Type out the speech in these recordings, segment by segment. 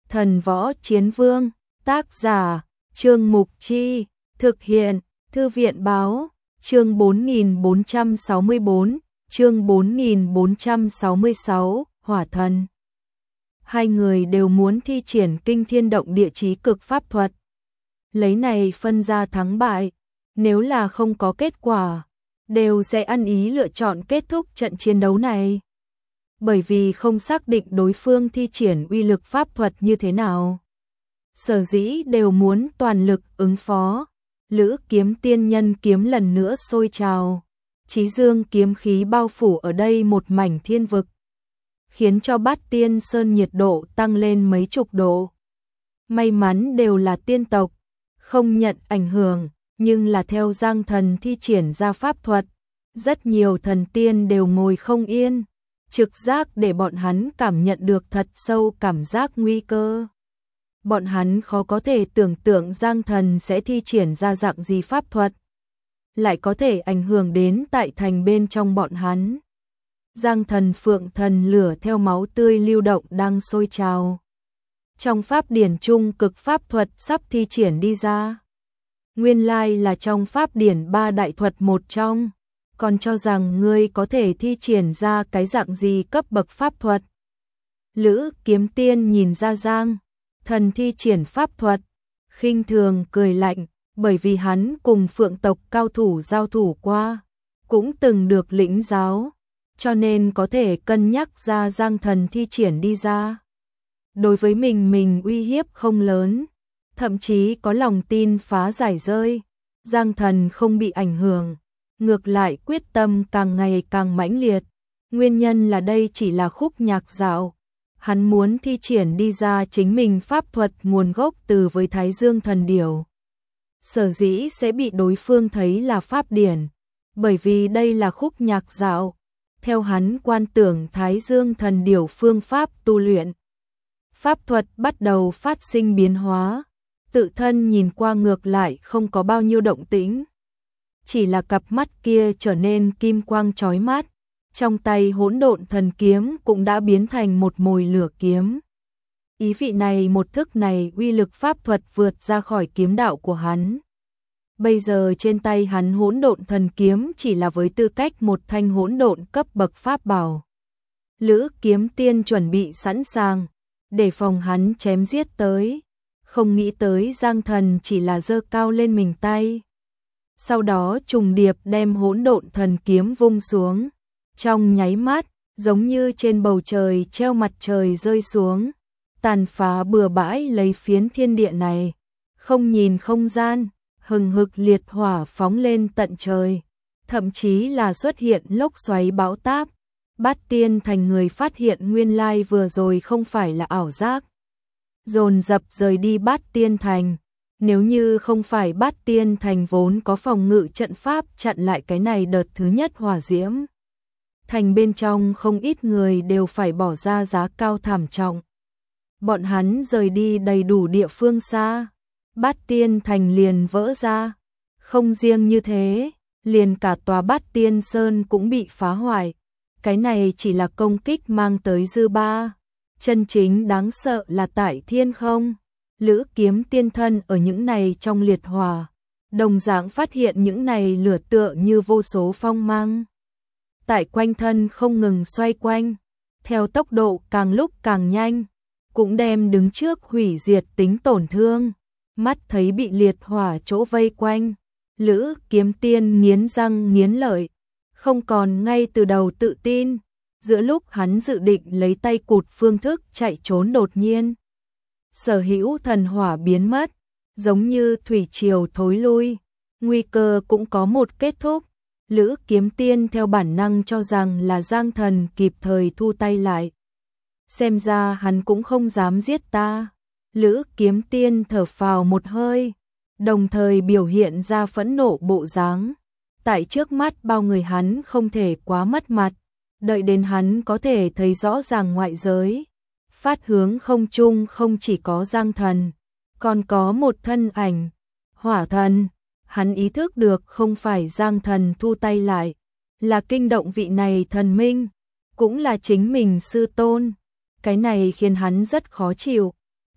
Thần Võ Chiến Vương, tác giả, Trương Mục Chi, thực hiện, Thư viện báo, chương 4464, chương 4466, Hỏa Thần. Hai người đều muốn thi triển kinh thiên động địa chí cực pháp thuật. Lấy này phân ra thắng bại, nếu là không có kết quả, đều sẽ ăn ý lựa chọn kết thúc trận chiến đấu này. Bởi vì không xác định đối phương thi triển uy lực pháp thuật như thế nào. Sở dĩ đều muốn toàn lực ứng phó. Lữ Kiếm Tiên nhân kiếm lần nữa sôi trào. Chí dương kiếm khí bao phủ ở đây một mảnh thiên vực, khiến cho Bát Tiên Sơn nhiệt độ tăng lên mấy chục độ. May mắn đều là tiên tộc, không nhận ảnh hưởng, nhưng là theo Giang Thần thi triển ra pháp thuật, rất nhiều thần tiên đều ngồi không yên, trực giác để bọn hắn cảm nhận được thật sâu cảm giác nguy cơ. Bọn hắn khó có thể tưởng tượng Giang Thần sẽ thi triển ra dạng gì pháp thuật, lại có thể ảnh hưởng đến tại thành bên trong bọn hắn. Giang Thần Phượng Thần lửa theo máu tươi lưu động đang sôi trào. Trong pháp điển trung cực pháp thuật sắp thi triển đi ra. Nguyên lai là trong pháp điển ba đại thuật một trong, còn cho rằng ngươi có thể thi triển ra cái dạng gì cấp bậc pháp thuật. Lữ Kiếm Tiên nhìn ra Giang Thần thi triển pháp thuật, khinh thường cười lạnh, bởi vì hắn cùng Phượng tộc cao thủ giao thủ qua, cũng từng được lĩnh giáo, cho nên có thể cân nhắc ra Giang Thần thi triển đi ra. Đối với mình uy hiếp không lớn, thậm chí có lòng tin phá giải rơi, Giang Thần không bị ảnh hưởng, ngược lại quyết tâm càng ngày càng mãnh liệt. Nguyên nhân là đây chỉ là khúc nhạc dạo, hắn muốn thi triển đi ra chính mình pháp thuật nguồn gốc từ với Thái Dương Thần Điểu. Sở dĩ sẽ bị đối phương thấy là pháp điển, bởi vì đây là khúc nhạc dạo, theo hắn quan tưởng Thái Dương Thần Điểu phương pháp tu luyện. Pháp thuật bắt đầu phát sinh biến hóa, tự thân nhìn qua ngược lại không có bao nhiêu động tĩnh. Chỉ là cặp mắt kia trở nên kim quang chói mắt, trong tay hỗn độn thần kiếm cũng đã biến thành một mồi lửa kiếm. Ý vị này một thức này uy lực pháp thuật vượt ra khỏi kiếm đạo của hắn. Bây giờ trên tay hắn hỗn độn thần kiếm chỉ là với tư cách một thanh hỗn độn cấp bậc pháp bảo. Lữ Kiếm Tiên chuẩn bị sẵn sàng, để phòng hắn chém giết tới. Không nghĩ tới Giang Thần chỉ là giơ cao lên mình tay. Sau đó trùng điệp đem hỗn độn thần kiếm vung xuống. Trong nháy mắt, giống như trên bầu trời treo mặt trời rơi xuống, tàn phá bừa bãi lấy phiến thiên địa này. Không nhìn không gian, hừng hực liệt hỏa phóng lên tận trời, thậm chí là xuất hiện lốc xoáy bão táp. Bát Tiên Thành người phát hiện nguyên lai vừa rồi không phải là ảo giác, dồn dập rời đi Bát Tiên Thành. Nếu như không phải Bát Tiên Thành vốn có phòng ngự trận pháp chặn lại cái này đợt thứ nhất hỏa diễm, thành bên trong không ít người đều phải bỏ ra giá cao thảm trọng. Bọn hắn rời đi đầy đủ địa phương xa, Bát Tiên Thành liền vỡ ra. Không riêng như thế, liền cả tòa Bát Tiên Sơn cũng bị phá hoại. Cái này chỉ là công kích mang tới dư ba, chân chính đáng sợ là tại thiên không. Lữ Kiếm Tiên thân ở những này trong liệt hỏa, đồng dạng phát hiện những này lửa tựa như vô số phong mang tại quanh thân không ngừng xoay quanh, theo tốc độ càng lúc càng nhanh, cũng đem đứng trước hủy diệt tính tổn thương. Mắt thấy bị liệt hỏa chỗ vây quanh, Lữ Kiếm Tiên nghiến răng nghiến lợi, không còn ngay từ đầu tự tin. Giữa lúc hắn dự định lấy tay cụt phương thức chạy trốn, đột nhiên sở hữu thần hỏa biến mất, giống như thủy triều thối lui. Nguy cơ cũng có một kết thúc. Lữ Kiếm Tiên theo bản năng cho rằng là Giang Thần kịp thời thu tay lại. Xem ra hắn cũng không dám giết ta. Lữ Kiếm Tiên thở phào một hơi, đồng thời biểu hiện ra phẫn nộ bộ dáng. Tại trước mắt bao người hắn không thể quá mất mặt, đợi đến hắn có thể thấy rõ ràng ngoại giới. Phát hướng không trung không chỉ có Giang Thần, còn có một thân ảnh, Hỏa Thần. Hắn ý thức được không phải Giang Thần thu tay lại, là kinh động vị này thần minh, cũng là chính mình sư tôn. Cái này khiến hắn rất khó chịu.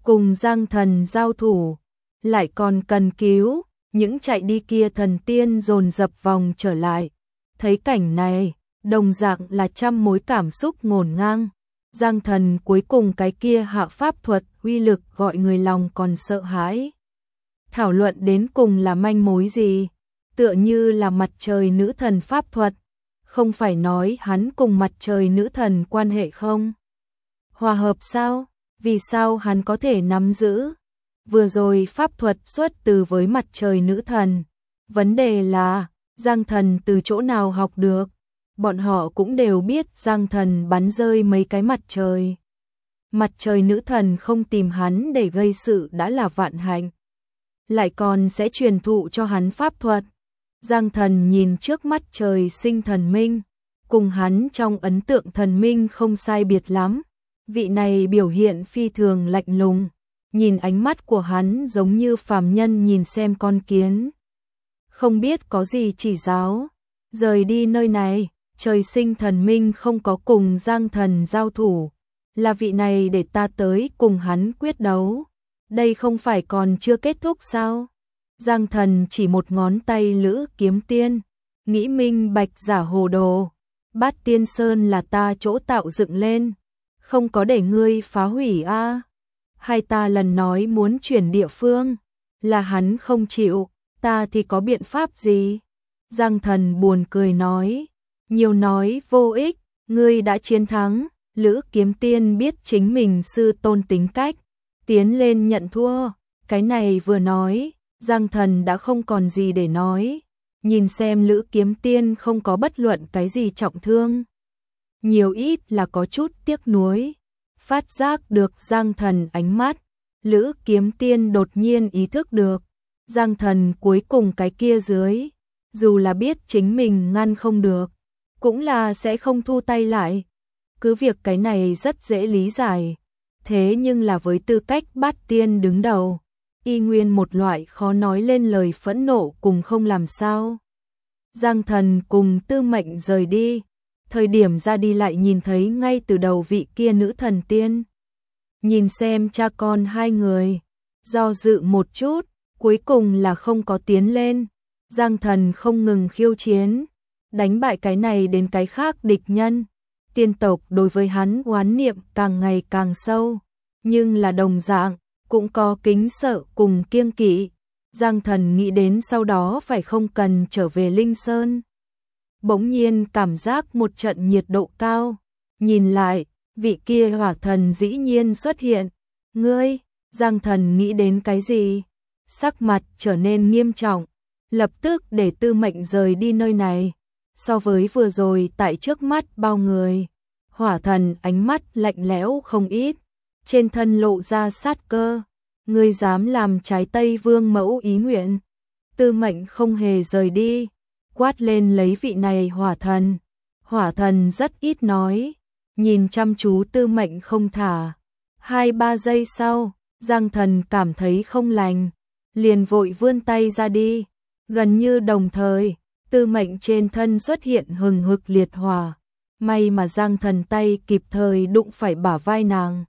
cùng Giang Thần giao thủ, lại còn cần cứu, những chạy đi kia thần tiên dồn dập vòng trở lại. Thấy cảnh này, đồng dạng là trăm mối cảm xúc ngổn ngang. Giang Thần cuối cùng cái kia hạ pháp thuật uy lực gọi người lòng còn sợ hãi. Thảo luận đến cùng là manh mối gì? Tựa như là mặt trời nữ thần pháp thuật. Không phải nói hắn cùng mặt trời nữ thần quan hệ không? Hòa hợp sao? Vì sao hắn có thể nắm giữ? Vừa rồi pháp thuật xuất từ với mặt trời nữ thần. Vấn đề là, Giang Thần từ chỗ nào học được? Bọn họ cũng đều biết Giang Thần bắn rơi mấy cái mặt trời. Mặt trời nữ thần không tìm hắn để gây sự đã là vạn hạnh. Lại còn sẽ truyền thụ cho hắn pháp thuật. Giang Thần nhìn trước mắt trời sinh thần minh, cùng hắn trong ấn tượng thần minh không sai biệt lắm. Vị này biểu hiện phi thường lạnh lùng, nhìn ánh mắt của hắn giống như phàm nhân nhìn xem con kiến. Không biết có gì chỉ giáo, rời đi nơi này, trời sinh thần minh không có cùng Giang Thần giao thủ, là vị này để ta tới cùng hắn quyết đấu. Đây không phải còn chưa kết thúc sao? Giang Thần chỉ một ngón tay Lữ Kiếm Tiên, nghĩ minh bạch giả hồ đồ. Bát Tiên Sơn là ta chỗ tạo dựng lên, không có để ngươi phá hủy a. Hay ta lần nói muốn chuyển địa phương, là hắn không chịu, ta thì có biện pháp gì? Giang Thần buồn cười nói, nhiều nói vô ích, ngươi đã chiến thắng. Lữ Kiếm Tiên biết chính mình sư tôn tính cách, tiến lên nhận thua. Cái này vừa nói, Giang Thần đã không còn gì để nói. Nhìn xem Lữ Kiếm Tiên không có bất luận cái gì trọng thương, nhiều ít là có chút tiếc nuối. Phát giác được Giang Thần ánh mắt, Lữ Kiếm Tiên đột nhiên ý thức được, Giang Thần cuối cùng cái kia dưới, dù là biết chính mình ngăn không được, cũng là sẽ không thu tay lại. Cứ việc cái này rất dễ lý giải, thế nhưng là với tư cách Bát Tiên đứng đầu, y nguyên một loại khó nói lên lời phẫn nộ cùng không làm sao. Giang Thần cùng Tư Mệnh rời đi, thời điểm ra đi lại nhìn thấy ngay từ đầu vị kia nữ thần tiên. Nhìn xem cha con hai người, do dự một chút, cuối cùng là không có tiến lên. Giang Thần không ngừng khiêu chiến, đánh bại cái này đến cái khác địch nhân. Tiên tộc đối với hắn oán niệm càng ngày càng sâu, nhưng là đồng dạng, cũng có kính sợ cùng kiêng kỵ. Giang Thần nghĩ đến sau đó phải không cần trở về Linh Sơn. Bỗng nhiên cảm giác một trận nhiệt độ cao, nhìn lại, vị kia hỏa thần dĩ nhiên xuất hiện. Ngươi, Giang Thần nghĩ đến cái gì? Sắc mặt trở nên nghiêm trọng, lập tức để Tư Mệnh rời đi nơi này. So với vừa rồi tại trước mắt bao người, hỏa thần ánh mắt lạnh lẽo không ít, trên thân lộ ra sát cơ. Ngươi dám làm trái Tây Vương mẫu ý nguyện? Tư Mệnh không hề rời đi, quát lên lấy vị này hỏa thần. Hỏa thần rất ít nói, nhìn chăm chú Tư Mệnh không thả. 2-3 giây sau, Giang Thần cảm thấy không lành, liền vội vươn tay ra đi. Gần như đồng thời, Tư Mệnh trên thân xuất hiện hừng hực liệt hỏa. May mà Giang Thần tay kịp thời đụng phải bả vai nàng,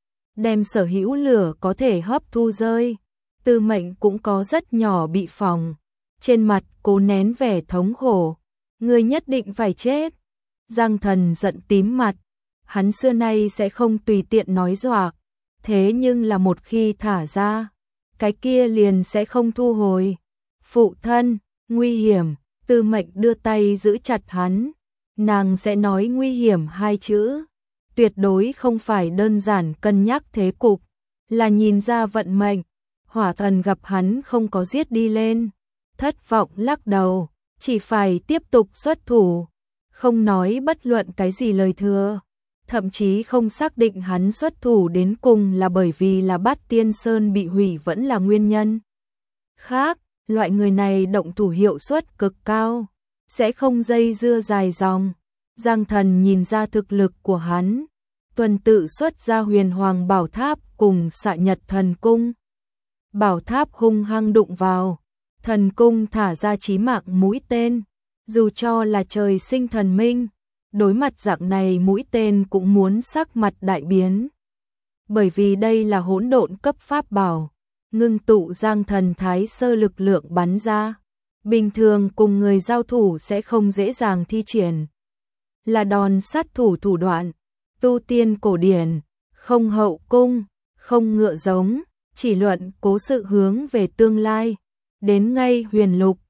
đem sở hữu lửa có thể hấp thu rơi. Tư Mệnh cũng có rất nhỏ bị phỏng, trên mặt cố nén vẻ thống khổ. Ngươi nhất định phải chết. Giang Thần giận tím mặt, hắn xưa nay sẽ không tùy tiện nói dọa, thế nhưng là một khi thả ra, cái kia liền sẽ không thu hồi. Phụ thân, nguy hiểm. Tư Mệnh đưa tay giữ chặt hắn, nàng sẽ nói nguy hiểm 2 chữ. Tuyệt đối không phải đơn giản cân nhắc thế cục, là nhìn ra vận mệnh. Hỏa thần gặp hắn không có giết đi lên, thất vọng lắc đầu, chỉ phải tiếp tục xuất thủ, không nói bất luận cái gì lời thừa, thậm chí không xác định hắn xuất thủ đến cùng là bởi vì là Bát Tiên Sơn bị hủy vẫn là nguyên nhân khác. Loại người này động thủ hiệu suất cực cao, sẽ không dây dưa dài dòng. Giang Thần nhìn ra thực lực của hắn, tuần tự xuất ra Huyền Hoàng Bảo Tháp cùng Xạ Nhật Thần Cung. Bảo Tháp hung hăng đụng vào, thần cung thả ra chí mạng mũi tên, dù cho là trời sinh thần minh, đối mặt dạng này mũi tên cũng muốn sắc mặt đại biến. Bởi vì đây là hỗn độn cấp pháp bảo, ngưng tụ Giang Thần Thái Sơ lực lượng bắn ra. Bình thường cùng người giao thủ sẽ không dễ dàng thi triển. Là đòn sát thủ thủ đoạn, tu tiên cổ điển, không hậu cung, không ngựa giống, chỉ luận cố sự hướng về tương lai. Đến ngay huyền lục,